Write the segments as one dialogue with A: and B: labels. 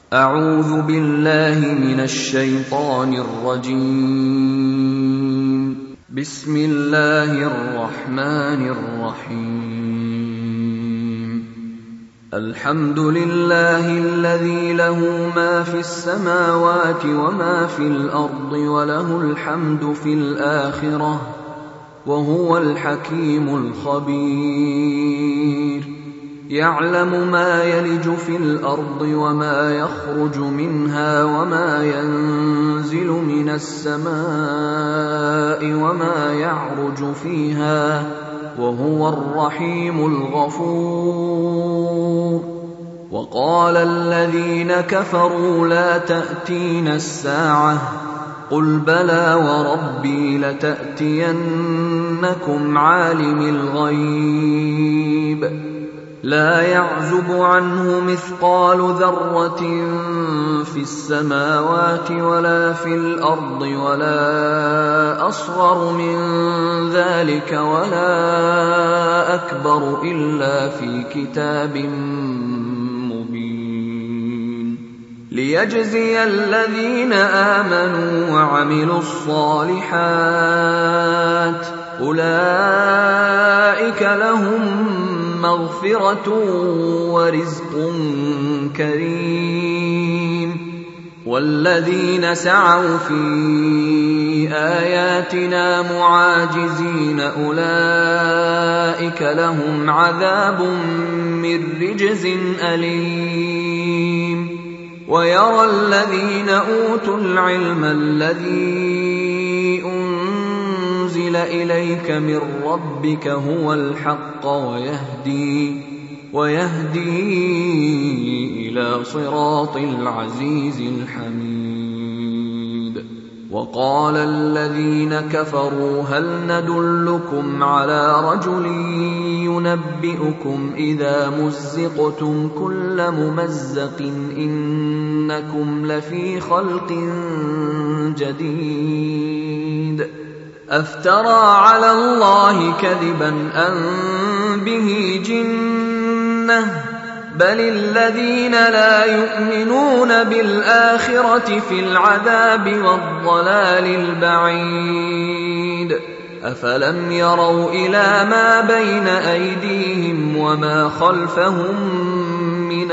A: أعوذ بالله من الشيطان الرجيم. بسم الله الرحمن الرحيم. الحمد لله الذي له ما في السماوات وما في الأرض وله الحمد في الآخرة وهو الحكيم الخبير. يعلم ما يلج في الأرض وما يخرج منها وما ينزل من السماء وما يعرج فيها وهو الرحيم الغفور. وقال الذين كفروا لا تأتينا الساعة قل بلى وربي لتأتينكم عالم الغيب لا يعزب عنه مثقال ذرة في السماوات ولا في الأرض ولا أصغر من ذلك ولا أكبر إلا في كتاب مبين ليجزي الذين آمنوا وعملوا الصالحات أولئك لهم مغفرة ورزق كريم. والذين سعوا في آياتنا معاجزين أولئك لهم عذاب من رجز أليم. ويرى الذين أوتوا العلم الذي أنزل إليك من ربك هو الحق ويهدي إلى صراط العزيز الحميد. وقال الذين كفروا هل ندلكم على رجل ينبئكم إذا مزقتم كل ممزق إنكم لفي خلق جديد أفترى على الله كذبا أم به جنة بل الذين لا يؤمنون بالآخرة في العذاب والضلال البعيد. أفلم يروا إلى ما بين أيديهم وما خلفهم من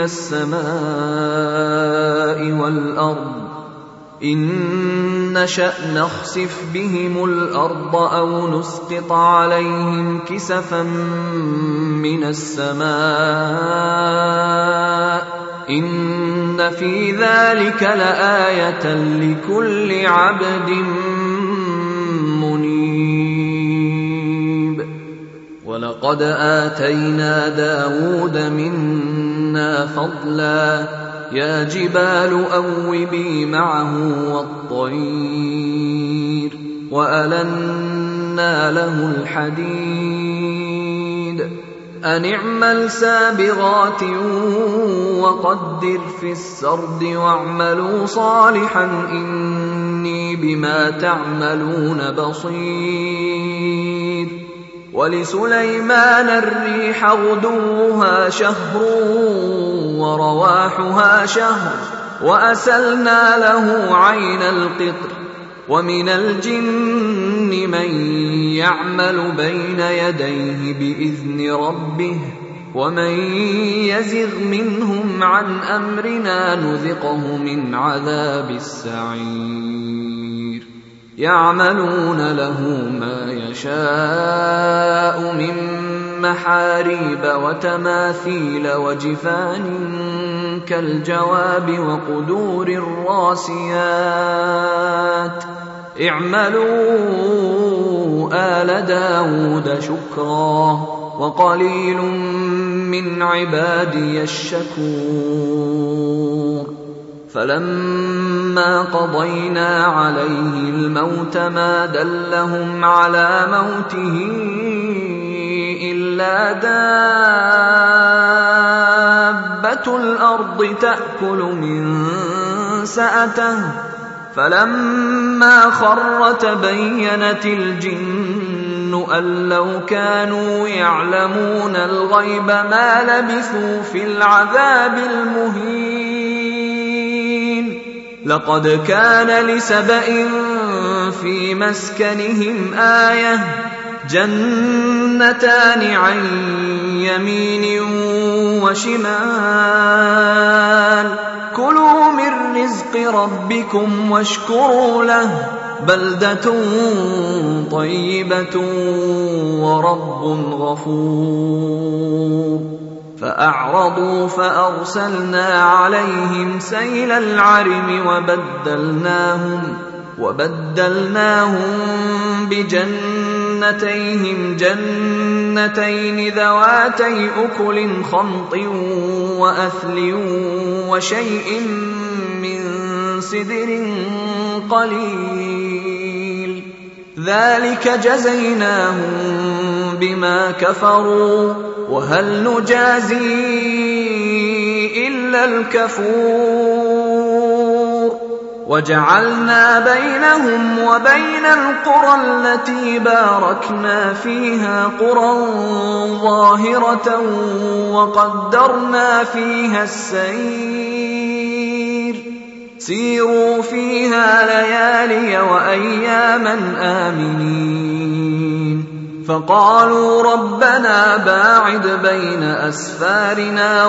A: السماء والأرض إن نشأ نخسف بهم الأرض أو نسقط عليهم كسفا من السماء إن في ذلك لآية لكل عبد منيب. ولقد آتينا داود منا فضلا يا جبال أوبي معه والطير وألنا له الحديد أن اعمل سابغات وقدر في السرد واعملوا صالحا إني بما تعملون بصير. ولسليمان الريح غدوها شهر ورواحها شهر وأسلنا له عين القطر ومن الجن من يعمل بين يديه بإذن ربه ومن يزغ منهم عن أمرنا نذقه من عذاب السعير. يعملون له ما يشاء من محاريب وتماثيل وجفان كالجواب وقدور الراسيات اعملوا آل داود شكرا وقليل من عبادي الشكور. فلما قضينا عليه الموت ما دلهم على موته إلا دابة الأرض تأكل من سأته فلما خر تبينت الجن أن لو كانوا يعلمون الغيب ما لبثوا في العذاب المهين. لقد كان لسبإ في مسكنهم آية جنتان عن يمين وشمال كلوا من رزق ربكم واشكروا له بلدة طيبة ورب غفور فأعرضوا فأرسلنا عليهم سيل العرم وبدلناهم بجنتيهم جنتين ذواتي أكل خمط وأثل وشيء من سدر قليل ذلك جزيناهم بما كفروا وهل نجازي إلا الكفور وجعلنا بينهم وبين القرى التي باركنا فيها قرى ظاهرة وقدرنا فيها السير سيروا فيها ليالي وأياما آمنين فقالوا ربنا باعد بين أسفارنا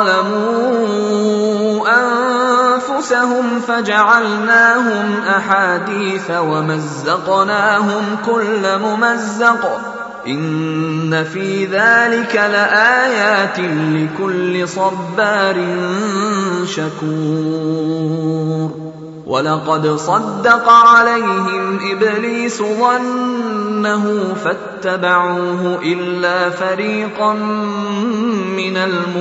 A: وظلموا أنفسهم فجعلناهم أحاديث ومزقناهم كل ممزق إن في ذلك لآيات لكل صبار شكور ولقد صدق عليهم إبليس ظنه فاتبعوه إلا فريقا من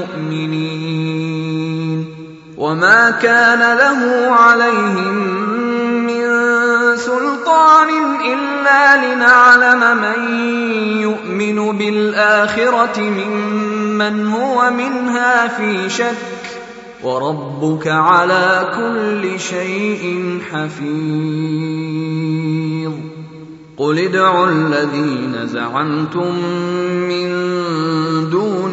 A: المؤمنين وما كان له عليهم من سلطان إلا لنعلم من يؤمن بالآخرة ممن هو منها في شك وربك على كل شيء حفيظ قل ادعوا الذين زعمتم من دون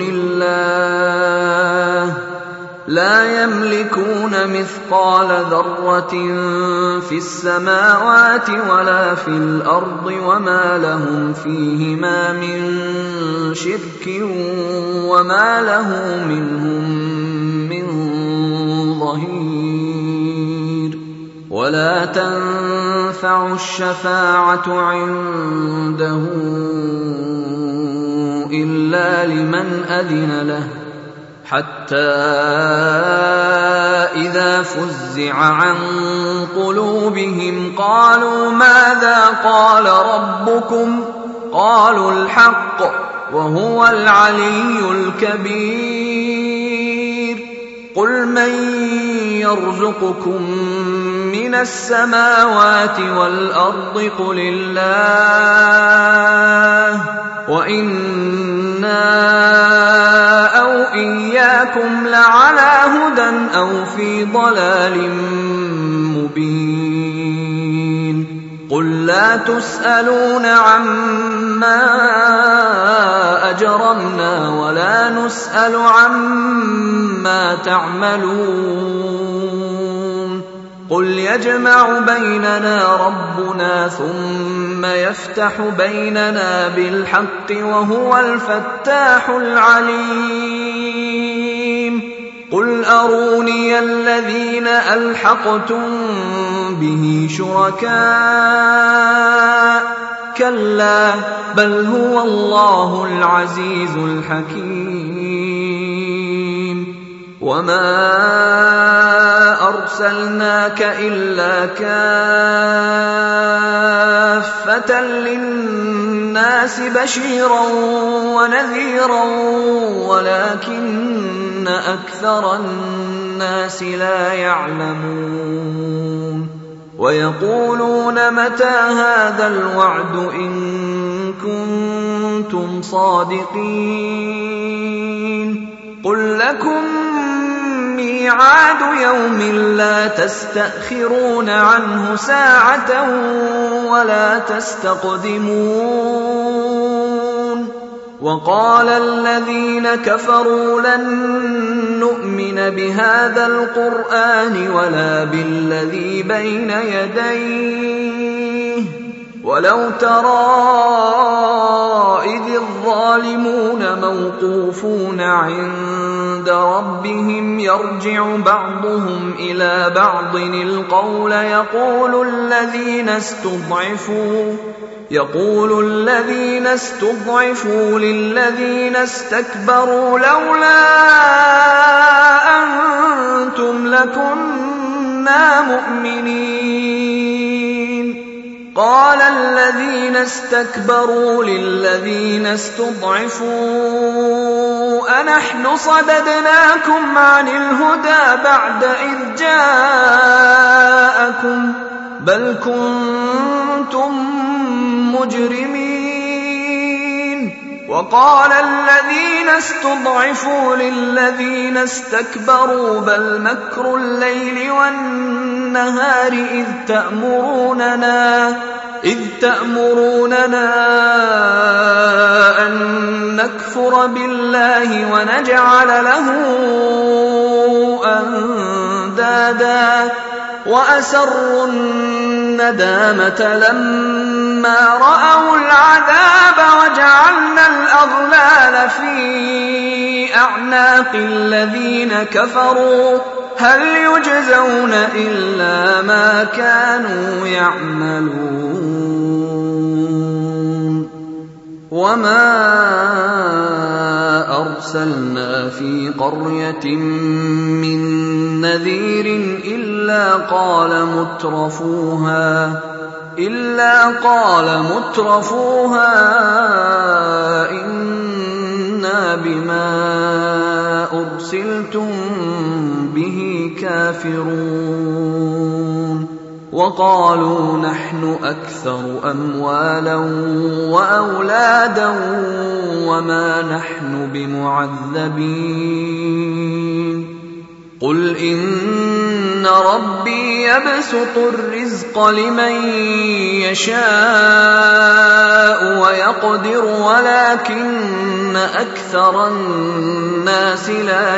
A: الله لا يملكون مثقال ذرة في السماوات ولا في الأرض وما لهم فيهما من شرك وما له منهم من ظهير ولا تنفع الشفاعة عنده إلا لمن أذن له حتى إذا فزع عن قلوبهم قالوا ماذا قال ربكم قالوا الحق وهو العلي الكبير قل من يرزقكم من السماوات والأرض قل الله وإنا أو إياكم لعلى هدى أو في ضلال مبين قل لا تسألون عما أجرمنا ولا نسأل عما تعملون قل يجمع بيننا ربنا ثم يفتح بيننا بالحق وهو الفتاح العليم قل أروني الذين ألحقتم به شركاء كلا بل هو الله العزيز الحكيم وما أرسلناك إلا كافة للناس بشيرا ونذيرا ولكن أكثر الناس لا يعلمون ويقولون متى هذا الوعد إن كنتم صادقين قل لكم ميعاد يوم لا تستأخرون عنه ساعة ولا تستقدمون وقال الذين كفروا لن نؤمن بهذا القرآن ولا بالذي بين يديه ولو ترى إذ الظالمون موقوفون عند ربهم يرجع بعضهم إلى بعض القول يقول الذين استضعفوا للذين استكبروا لولا أنتم لكنا مؤمنين قال الذين استكبروا للذين استضعفوا أنحن صددناكم عن الهدى بعد إذ جاءكم بل كنتم مجرمين وقال الذين استضعفوا للذين استكبروا بل مكر الليل والنهار إذ تأمروننا أن نكفر بالله ونجعل له أندادا وأسروا الندامة لما رأوا العذاب وجعلنا الأغلال في أعناق الذين كفروا هل يجزون إلا ما كانوا يعملون وما أرسلنا في قرية من نذير إلا قال مترفوها إنا بما أرسلتم به كافرون وقالوا نحن أكثر أموالا وأولادا وما نحن بمعذبين قل إن ربي يبسط الرزق لمن يشاء ويقدر ولكن أكثر الناس لا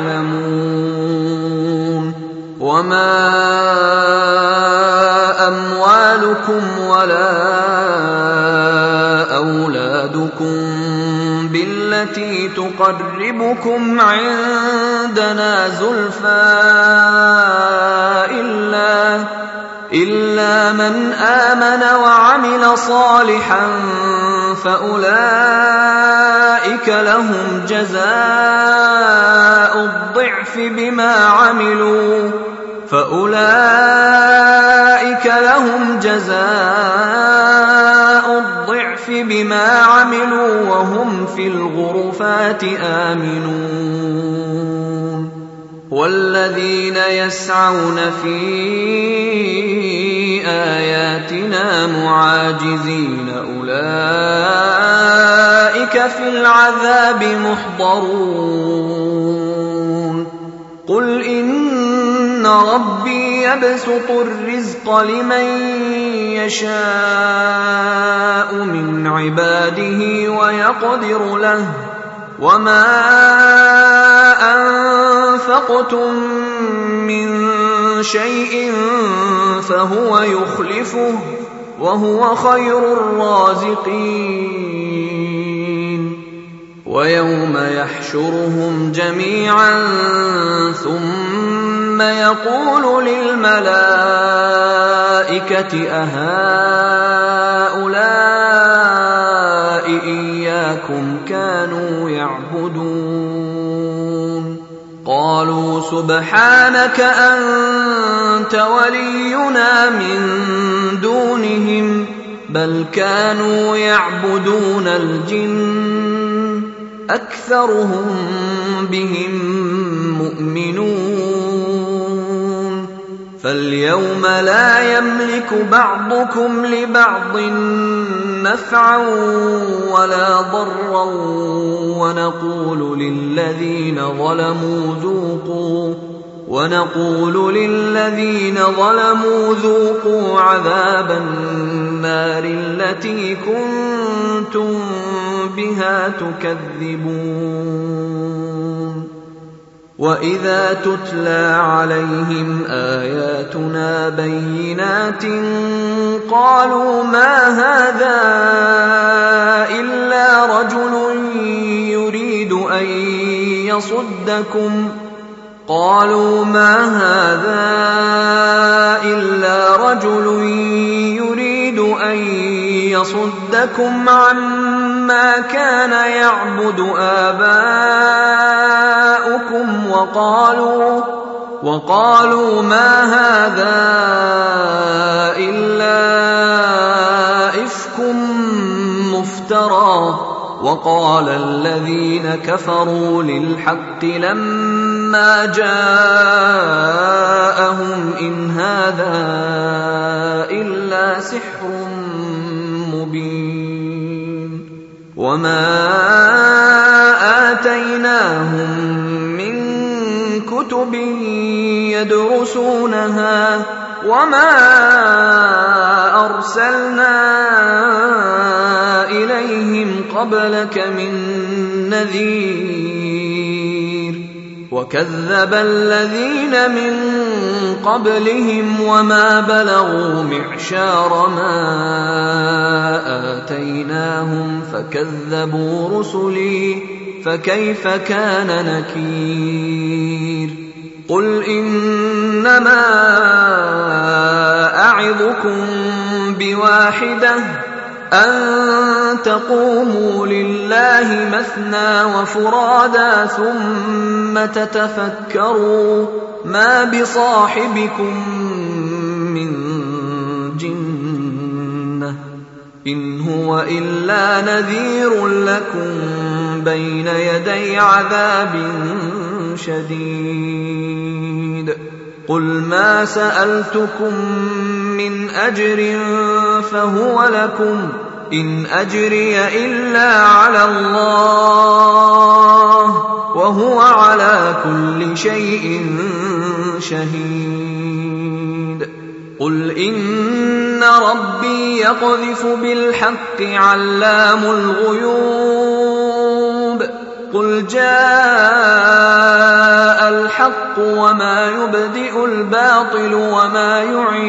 A: يعلمون وما أموالكم ولا أولادكم بالتي تقربكم عندنا زلفى إلا من آمن وعمل صالحا فأولئك لهم جزاء الضعف بما عملوا وهم في الغرفات آمنون والذين يسعون في آياتنا معاجزين أولئك في العذاب محضرون قل إن ربي يبسط الرزق لمن يشاء من عباده ويقدر له وما أنفقتم من شيء فهو يخلفه وهو خير الرازقين ويوم يحشرهم جميعا ثم يقول للملائكة أهؤلاء إياكم كانوا يعبدون قالوا سبحانك أنت ولينا من دونهم بل كانوا يعبدون الجن أكثرهم بهم مؤمنون فاليوم لا يملك بعضكم لبعض نفعا ولا ضرا ونقول للذين ظلموا ذوقوا عذاب النار التي كنتم بها تكذبون وإذا تتلى عليهم آياتنا بينات قالوا ما هذا إلا رجل يريد أن يصدكم عما كان يعبد آباؤكم وقالوا ما هذا إلا إفك مفترى وقال الذين كفروا للحق لما جاءهم إن هذا إلا سحر مبين وما آتيناهم من كتب يدرسونها وما أرسلنا إليهم قبلك من نذير وكذب الذين من قبلهم وما بلغوا معشار ما آتيناهم فكذبوا رسلي فكيف كان نكير قل إنما أعظكم بواحدة أن تقوموا لله مثنى وفرادا ثم تتفكروا ما بصاحبكم من جنة إن هو إلا نذير لكم بين يدي عذاب شديد قل ما سألتكم من أجر فهو لكم إن أجري إلا على الله وهو على كل شيء شهيد قل إن ربي يقذف بالحق علام الغيوب قل جاء الحق وما يبدئ الباطل وما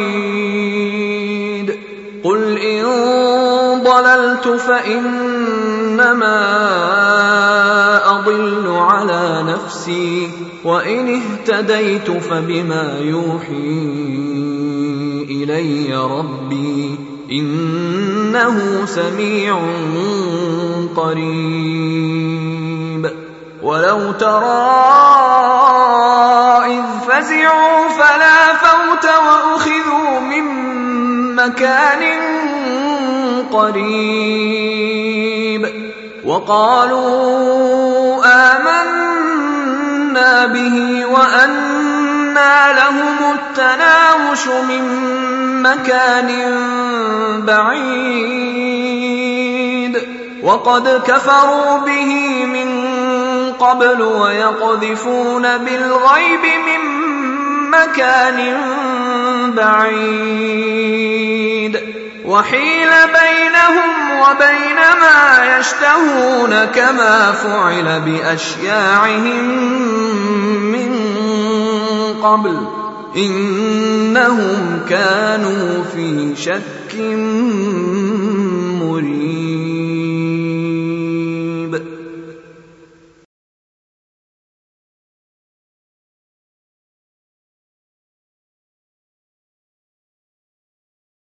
A: يعيد قل إن ضللت فإنما أضل على نفسي وإن اهتديت فبما يوحي إلي ربي إنه سميع قريب ولو ترى إذ فزعوا فلا فوت وأخذوا من مكان قريب وقالوا آمنا به وأنى لهم التناوش من مكان بعيد وقد كفروا به من قبل ويقذفون بالغيب من مكان بعيد وحيل بينهم وبين ما يشتهون كما فعل بأشياعهم من قبل إنهم كانوا في شك مريب